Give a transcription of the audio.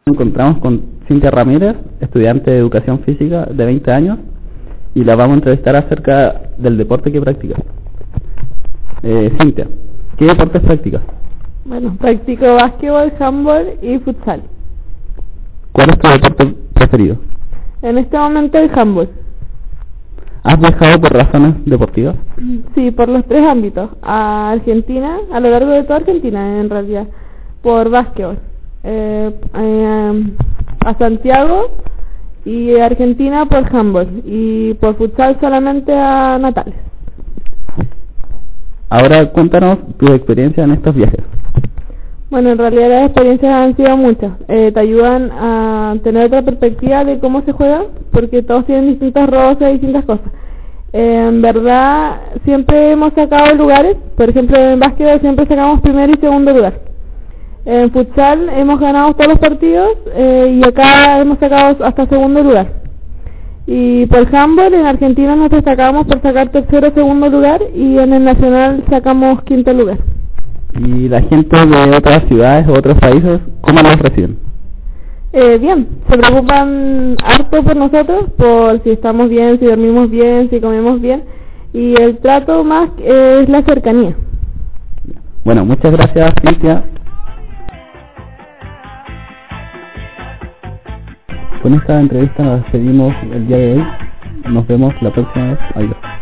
Nos encontramos con Cintia Ramírez, estudiante de Educación Física de 20 años, y la vamos a entrevistar acerca del deporte que practica. Cintia, ¿qué deportes practicas? Bueno, practico básquetbol, handball y futsal. ¿Cuál es tu deporte preferido? En este momento el handball. ¿Has viajado por razones deportivas? Sí, por los tres ámbitos. A Argentina, a lo largo de toda Argentina en realidad, por básquetbol. A Santiago y a Argentina por handball. Y por futsal solamente a Natales. Ahora cuéntanos tu experiencia en estos viajes. Bueno, en realidad las experiencias han sido muchas. Te ayudan a tener otra perspectiva de cómo se juega, porque todos tienen distintas roces y distintas cosas. En verdad, siempre hemos sacado lugares. Por ejemplo, en básquetbol siempre sacamos primer y segundo lugar. En futsal hemos ganado todos los partidos y acá hemos sacado hasta segundo lugar. Y por handball en Argentina nos destacamos por sacar tercero o segundo lugar, y en el nacional sacamos quinto lugar. ¿Y la gente de otras ciudades o otros países, cómo los reciben? Bien, se preocupan harto por nosotros, por si estamos bien, si dormimos bien, si comemos bien, y el trato más es la cercanía. Bueno, muchas gracias, Cintia. Con esta entrevista nos despedimos el día de hoy. Nos vemos la próxima vez. Adiós.